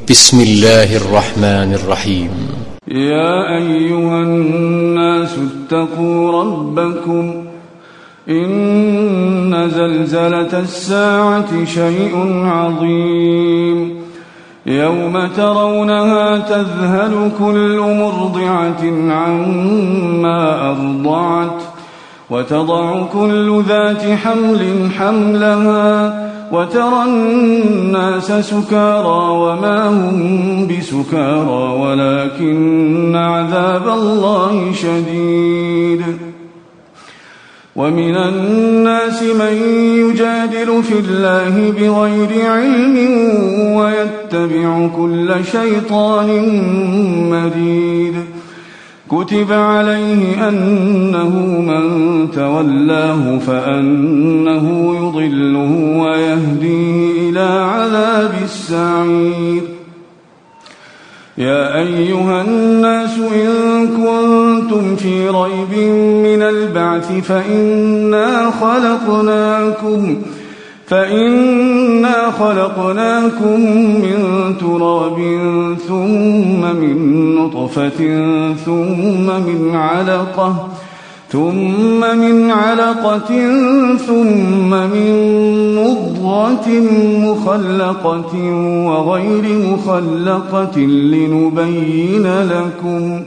بسم الله الرحمن الرحيم. يا أيها الناس اتقوا ربكم إن زلزلة الساعة شيء عظيم يوم ترونها تذهل كل مرضعة عما أرضعت وتضع كل ذات حمل حملها وترى الناس سكارى وما هم بسكارى ولكن عذاب الله شديد. ومن الناس من يجادل في الله بغير علم ويتبع كل شيطان مريد. كتب عليه أنه من تولاه فأنه يضله ويهديه إلى عذاب السعير. يا أيها الناس إن كنتم في ريب من البعث فإنا خلقناكم من تراب ثم من نطفة ثم من علقة ثم من مضغة مخلقة وغير مخلقة لنبين لكم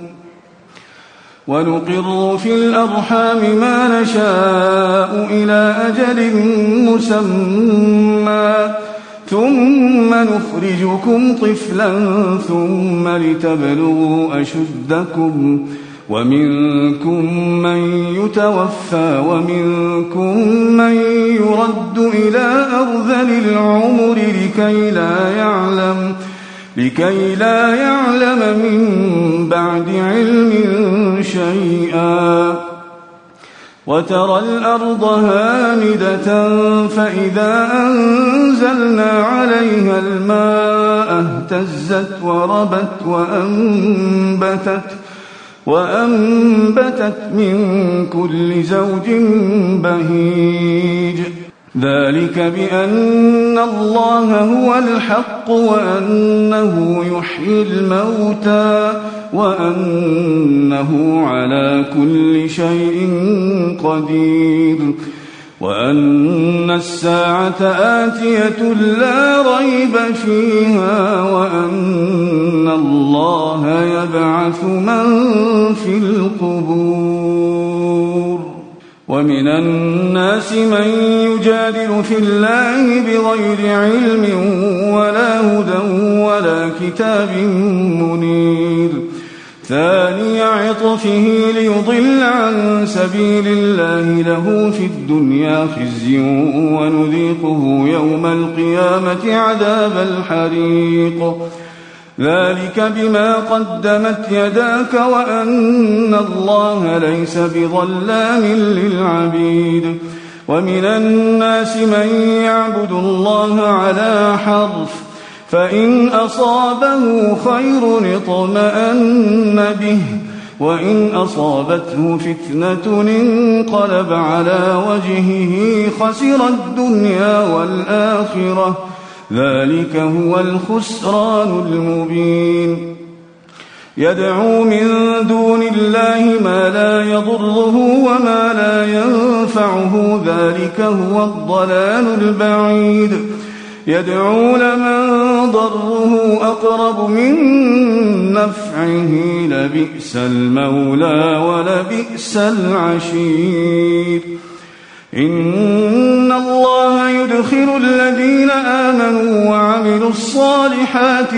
ونقر في الأرحام ما نشاء إلى أجل مسمى ثم نخرجكم طفلا ثم لتبلغوا أشدكم ومنكم من يتوفى ومنكم من يرد إلى أرذل العمر لكي لا يعلم من بعد علم شيئا. وترى الأرض هامدة فإذا أنزلنا عليها الماء اهتزت وربت وأنبتت من كل زوج بهيج. ذلك بأن الله هو الحق وأنه يحيي الموتى وأنه على كل شيء قدير وأن الساعة آتية لا ريب فيها وأن الله يبعث من في القبور. ومن الناس من يجادل في الله بغير علم ولا هدى ولا كتاب منير. ثاني عطفه ليضل عن سبيل الله له في الدنيا خزي ونذيقه يوم القيامة عذاب الحريق. ذلك بما قدمت يداك وأن الله ليس بظلام للعبيد. ومن الناس من يعبد الله على حرف فإن أصابه خير اطمأن به وإن أصابته فتنة انقلب على وجهه خسر الدنيا والآخرة ذلك هو الخسران المبين. يدعو من دون الله ما لا يضره وما لا ينفعه ذلك هو الضلال البعيد. يدعو لمن ضره أقرب من نفعه لبئس المولى ولبئس العشير. إن الله يدخل الذين آمنوا وعملوا الصالحات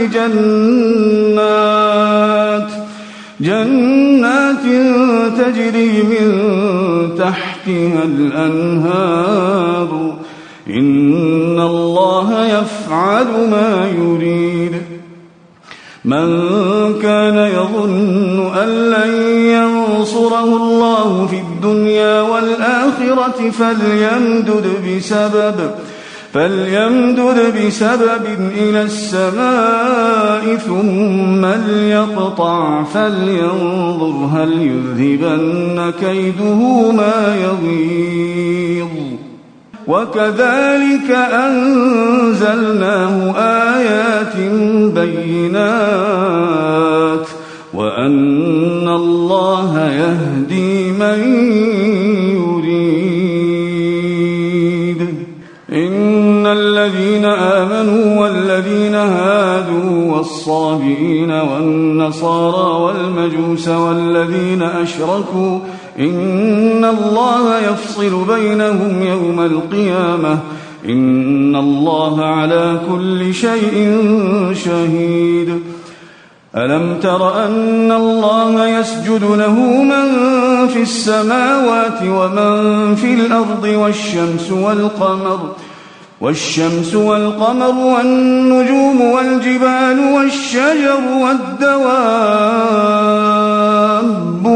جنات تجري من تحتها الأنهار إن الله يفعل ما يريد. من كان يظن أن لن ينصره الله في الدنيا والآخرة فليمدد بسبب إلى السماء ثم ليقطع فلينظر هل يذهبن كيده ما يغيظ. وكذلك أنزلناه آيات بينات وأن الله يهدي من يريد. إن الذين آمنوا والذين هادوا والصابئين والنصارى والمجوس والذين أشركوا إن الله يفصل بينهم يوم القيامة إن الله على كل شيء شهيد. ألم تر أن الله يسجد له من في السماوات ومن في الأرض والشمس والقمر والنجوم والجبال والشجر والدواب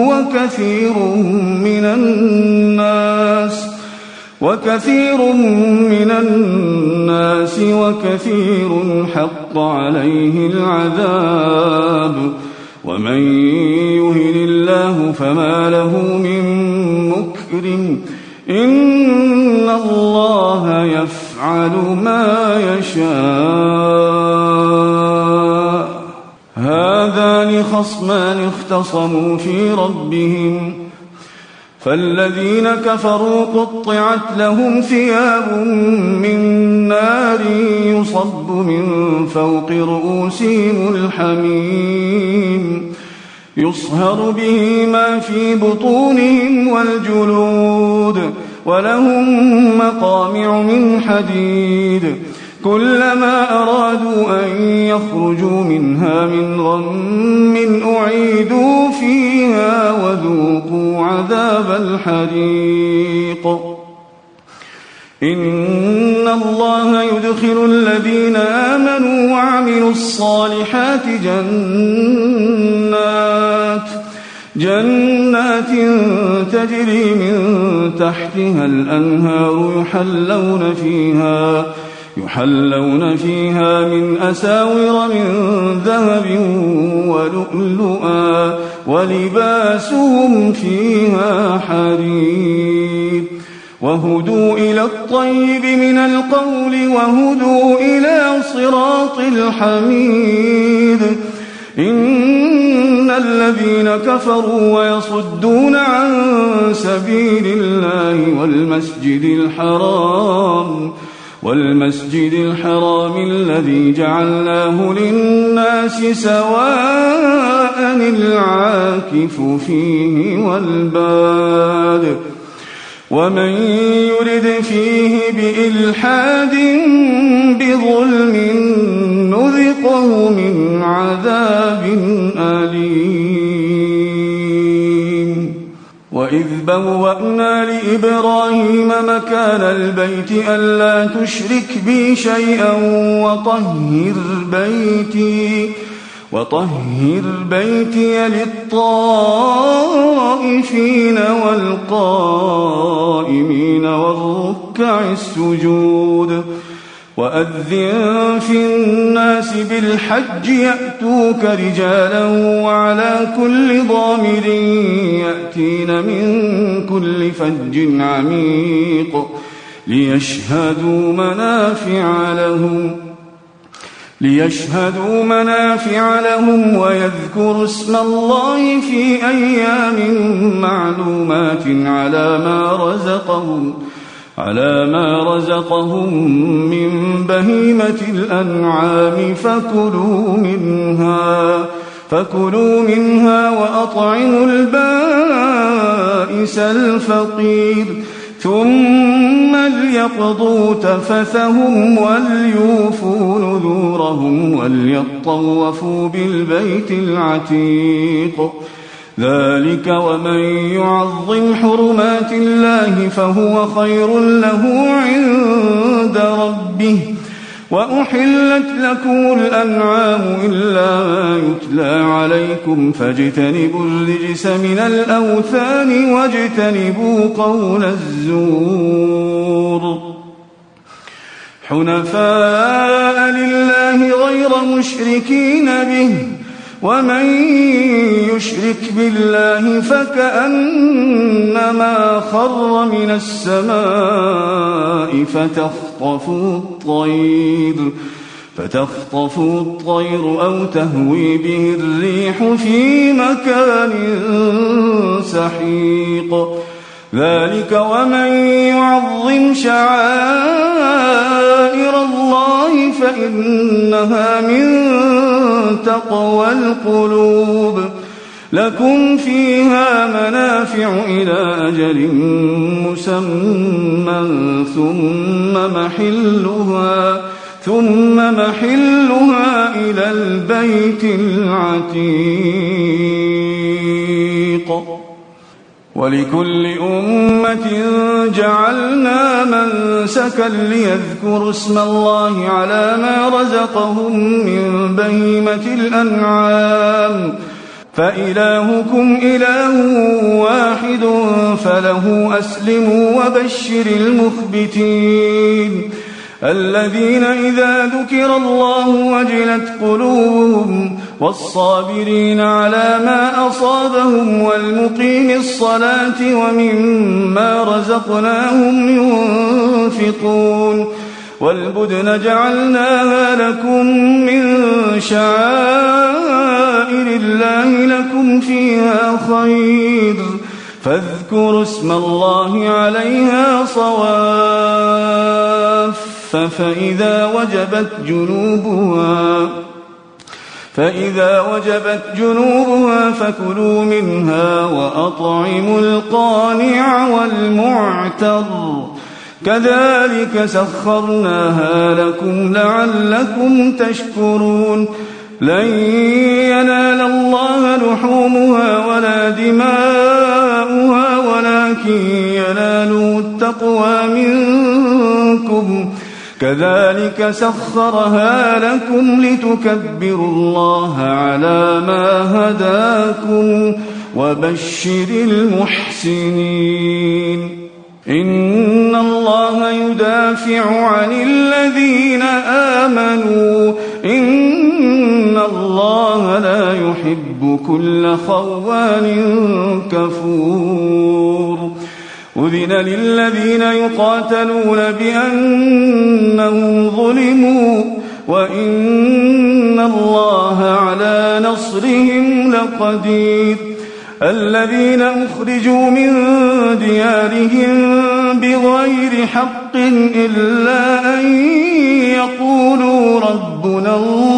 وكثير من الناس وكثير حق عليه العذاب ومن يهن الله فما له من مكرم إن الله يفعل ما يشاء. هذان خصمان اختصموا في ربهم فالذين كفروا قطعت لهم ثياب من نار يصب من فوق رؤوسهم الحميم يصهر به ما في بطونهم والجلود ولهم مقامع من حديد كلما أرادوا أن يخرجوا منها من غم أعيدوا فيها وذوقوا عذاب الحريق. إن الله يدخل الذين آمنوا وعملوا الصالحات جنات تجري من تحتها الأنهار يحلون فيها من أساور من ذهب ولؤلؤا ولباسهم فيها حرير وهدوا إلى الطيب من القول وهدوا إلى صراط الحميد. إن الذين كفروا ويصدون عن سبيل الله والمسجد الحرام الذي جعلناه للناس سواء العاكف فيه والباد ومن يرد فيه بإلحاد بظلم نذقه من عذاب أليم. وإذ بوأنا لإبراهيم مكان البيت ألا تشرك بي شيئا وطهر بيتي للطائفين والقائمين والركع السجود وأذن في الناس بالحج يأتوك رجالا وعلى كل ضامر يأتين من كل فج عميق ليشهدوا منافع لهم ويذكروا اسم الله في أيام معلومات على ما رزقهم من بهيمة الأنعام فكلوا منها وأطعموا البائس الفقير ثم ليقضوا تفثهم وليوفوا نذورهم وليطوفوا بالبيت العتيق. ذلك ومن يعظم حرمات الله فهو خير له عند ربه. وأحلت لكم الأنعام إلا ما يتلى عليكم فاجتنبوا الرجس من الأوثان واجتنبوا قول الزور حنفاء لله غير مشركين به ومن يشرك بالله فكأنما خر من السماء فتخطفه الطير أو تهوي به الريح في مكان سحيق. ذلك ومن يعظم شعائر الله فإنها من تقوى القلوب. لكم فيها منافع إلى أجل مسمى ثم محلها إلى البيت العتيق. ولكل أمة جعلنا منسكا ليذكروا اسم الله على ما رزقهم من بهيمة الأنعام فإلهكم إله واحد فله أسلموا وبشر المخبتين الذين إذا ذكر الله وجلت قلوبهم والصابرين على ما أصابهم والمقيم الصلاة وممما رزقناهم ينفقون. والبدن جعلناها لكم من شعائر الله لكم فيها خير فاذكروا اسم الله عليها صواف فإذا وجبت جنوبها فكلوا منها وأطعموا القانع والمعتر كذلك سخرناها لكم لعلكم تشكرون. لن ينال الله لحومها ولا دماؤها ولكن يناله التقوى منكم كذلك سخرها لكم لتكبروا الله على ما هداكم وبشر المحسنين. إن الله يدافع عن الذين آمنوا إن الله لا يحب كل خوان كفور. أذن للذين يقاتلون بأنهم ظلموا وإن الله على نصرهم لقدير. الذين أخرجوا من ديارهم بغير حق إلا أن يقولوا ربنا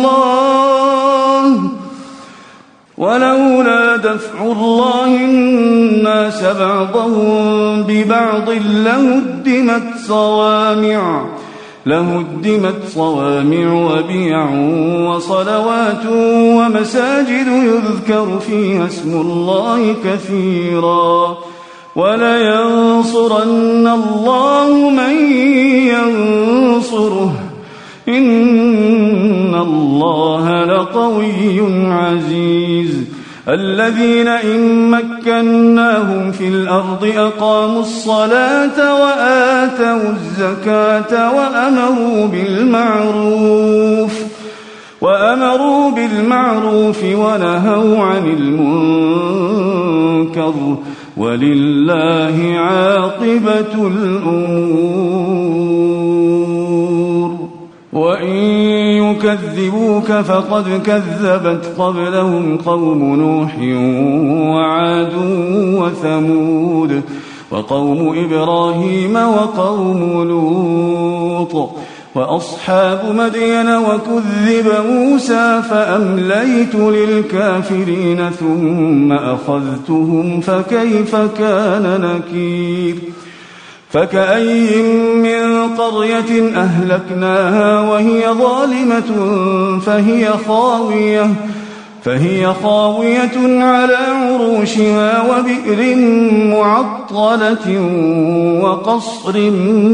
الله ولولا دفع الله الناس بعضهم ببعض لهدمت صوامع وبيع وصلوات ومساجد يذكر فيها اسم الله كثيرا ولينصرن الله من ينصره إن الله لقوي عزيز. الذين إن مكناهم في الأرض أقاموا الصلاة وآتوا الزكاة وأمروا بالمعروف ونهوا عن المنكر ولله عاقبة الأمور. وإن يكذبوك فقد كذبت قبلهم قوم نوح وعاد وثمود وقوم إبراهيم وقوم لوط وأصحاب مدين وكذب موسى فأمليت للكافرين ثم أخذتهم فكيف كان نكير. فكأي من قرية أهلكناها وهي ظالمة فهي خاوية على عروشها وبئر معطلة وقصر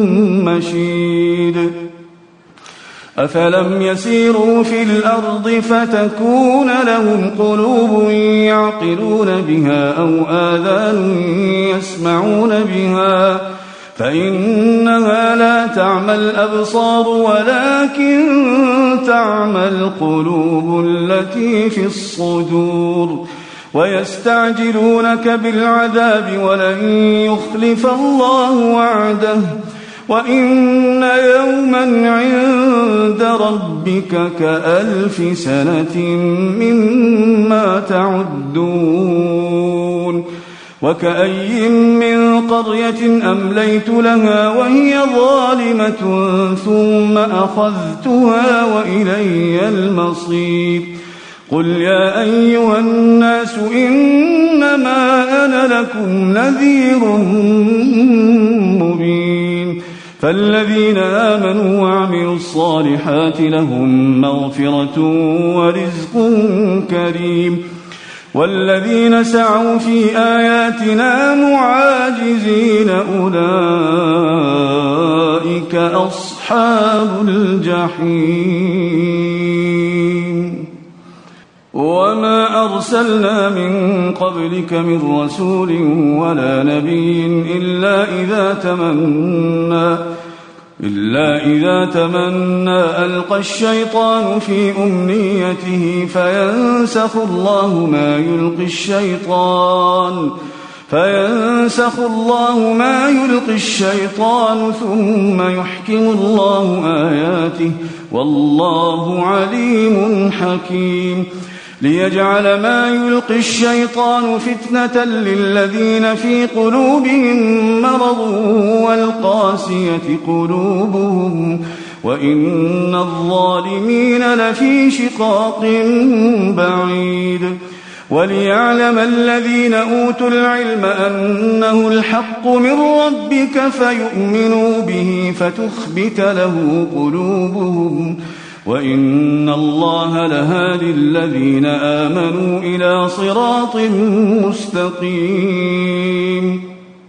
مشيد. أفلم يسيروا في الأرض فتكون لهم قلوب يعقلون بها أو آذان يسمعون بها فإنها لا تعمى الأبصار ولكن تعمى القلوب التي في الصدور. ويستعجلونك بالعذاب ولن يخلف الله وعده وإن يوما عند ربك كألف سنة مما تعدون. وكأي من قرية أمليت لها وهي ظالمة ثم أخذتها وإلي المصير. قل يا أيها الناس إنما أنا لكم نذير مبين. فالذين آمنوا وعملوا الصالحات لهم مغفرة ورزق كريم والذين سعوا في آياتنا معاجزين أولئك أصحاب الجحيم. وما أرسلنا من قبلك من رسول ولا نبي إلا إذا تمنى ألقى الشيطان في أمنيته فينسخ الله ما يلقي الشيطان ثم يحكم الله آياته والله عليم حكيم. ليجعل ما يلقي الشيطان فتنة للذين في قلوبهم مرض والقاسية قلوبهم وإن الظالمين لفي شقاق بعيد. وليعلم الذين أوتوا العلم أنه الحق من ربك فيؤمنوا به فتخبت له قلوبهم وإن الله لهادي الذين آمنوا إلى صراط مستقيم.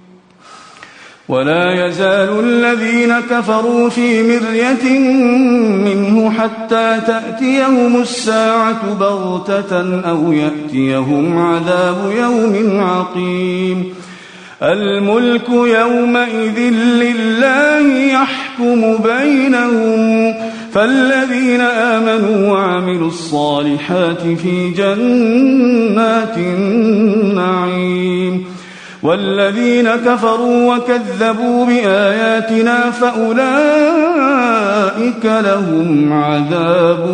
ولا يزال الذين كفروا في مرية منه حتى تأتيهم الساعة بغتة أو يأتيهم عذاب يوم عقيم. الملك يومئذ لله يحكم بينهم فالذين آمنوا وعملوا الصالحات في جنات النعيم والذين كفروا وكذبوا بآياتنا فأولئك لهم عذاب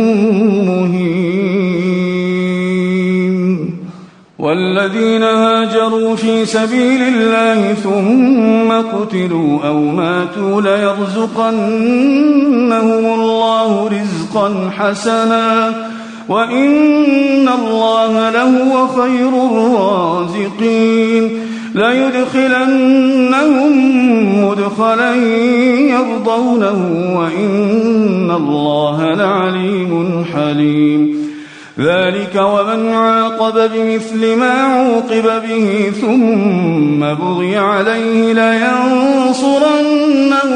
مهين. والذين هاجروا في سبيل الله ثم قتلوا أو ماتوا ليرزقنهم الله رزقا حسنا وإن الله لهو خير الرازقين. ليدخلنهم مدخلا يرضونه وإن الله لعليم حليم. ذلك ومن عاقب بمثل ما عوقب به ثم بغي عليه لينصرنه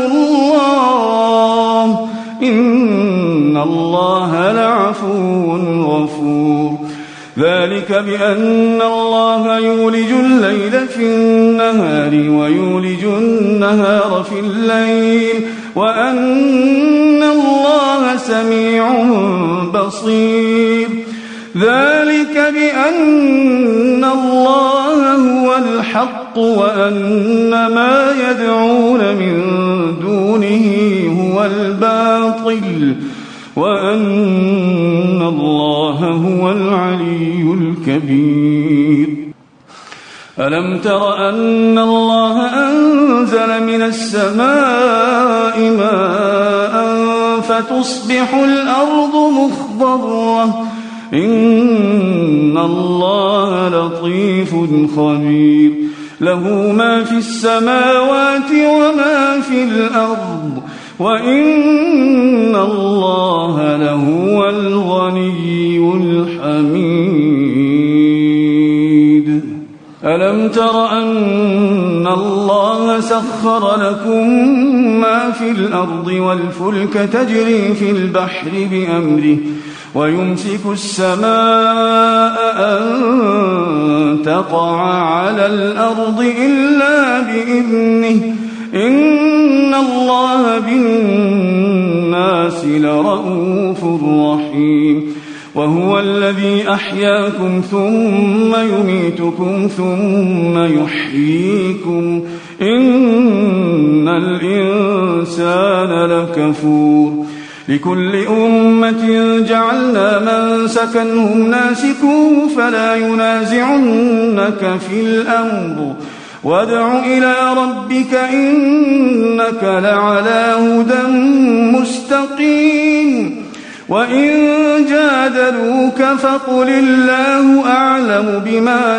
الله إن الله لعفو غفور. ذلك بأن الله يولج الليل في النهار ويولج النهار في الليل وأن الله سميع بصير. ذلك بأن الله هو الحق وأن ما يدعون من دونه هو الباطل وأن الله هو العلي الكبير. ألم تر أن الله أنزل من السماء ماء فتصبح الأرض مخضرة إن الله لطيف خبير. له ما في السماوات وما في الأرض وإن الله لهو الغني الحميد. ألم تر أن الله سخر لكم ما في الأرض والفلك تجري في البحر بأمره ويمسك السماء أن تقع على الأرض إلا بإذنه إن الله بالناس لرءوف رحيم وهو الذي أحياكم ثم يميتكم ثم يحييكم إن الإنسان لكفور لكل أمة جعلنا منسكا هم ناسكوه فلا ينازعنك في الأمر وادع إلى ربك إنك لعلى هدى مستقيم وإن جادلوك فقل الله أعلم بما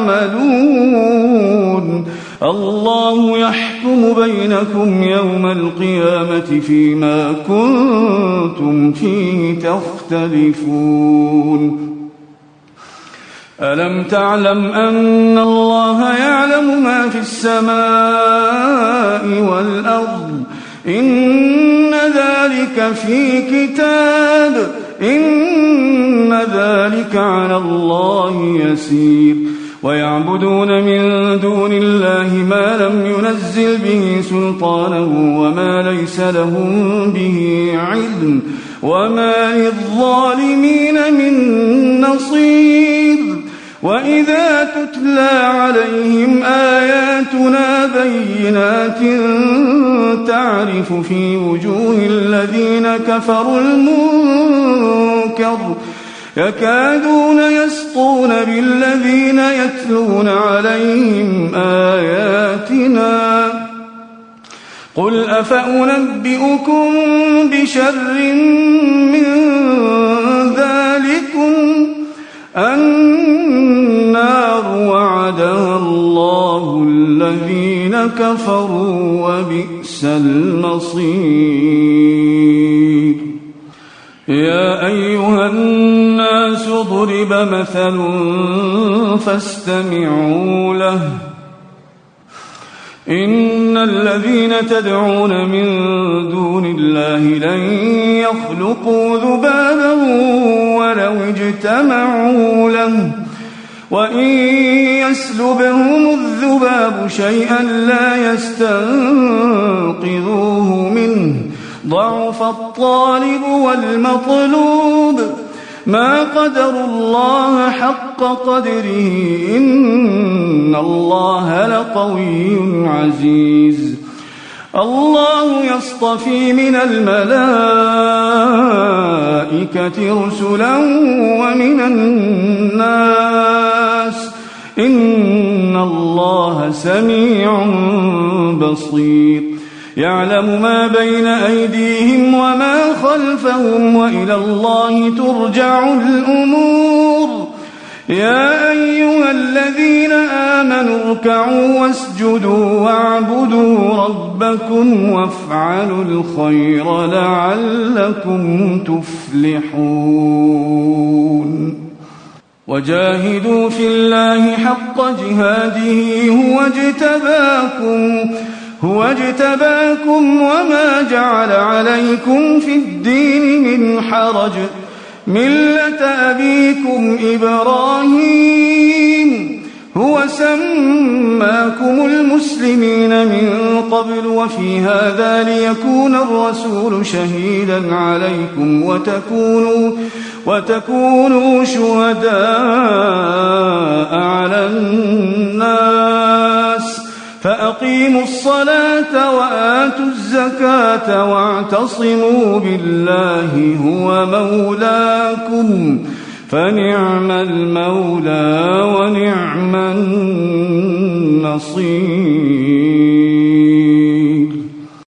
تعملون الله يحكم بينكم يوم القيامة فيما كنتم فيه تختلفون ألم تعلم أن الله يعلم ما في السماء والأرض إن ذلك في كتاب إن ذلك على الله يسير ويعبدون من دون الله ما لم ينزل به سلطانا وما ليس لهم به علم وما للظالمين من نصير وإذا تتلى عليهم آياتنا بينات تعرف في وجوه الذين كفروا المنكر يكادون يسطون بالذين يتلون عليهم آياتنا قل أفأنبئكم بشر من ذلكم النار وعدها الله الذين كفروا وبئس المصير يا أيها الناس ضرب مثل فاستمعوا له إن الذين تدعون من دون الله لن يخلقوا ذبابا ولو اجتمعوا له وإن يسلبهم الذباب شيئا لا يستنقذوه منه ضعف الطالب والمطلوب ما قدروا الله حق قدره إن الله لقوي عزيز الله يصطفي من الملائكة رسلا ومن الناس إن الله سميع بصير يعلم ما بين أيديهم وما خلفهم وإلى الله ترجع الأمور يا أيها الذين آمنوا اركعوا واسجدوا واعبدوا ربكم وافعلوا الخير لعلكم تفلحون وجاهدوا في الله حق جهاده هو اجتباكم وما جعل عليكم في الدين من حرج ملة أبيكم إبراهيم هو سماكم المسلمين من قبل وفي هذا ليكون الرسول شهيدا عليكم وتكونوا شهداء على الناس فأقيموا الصلاة وآتوا الزكاة واعتصموا بالله هو مولاكم فنعم المولى ونعم النصير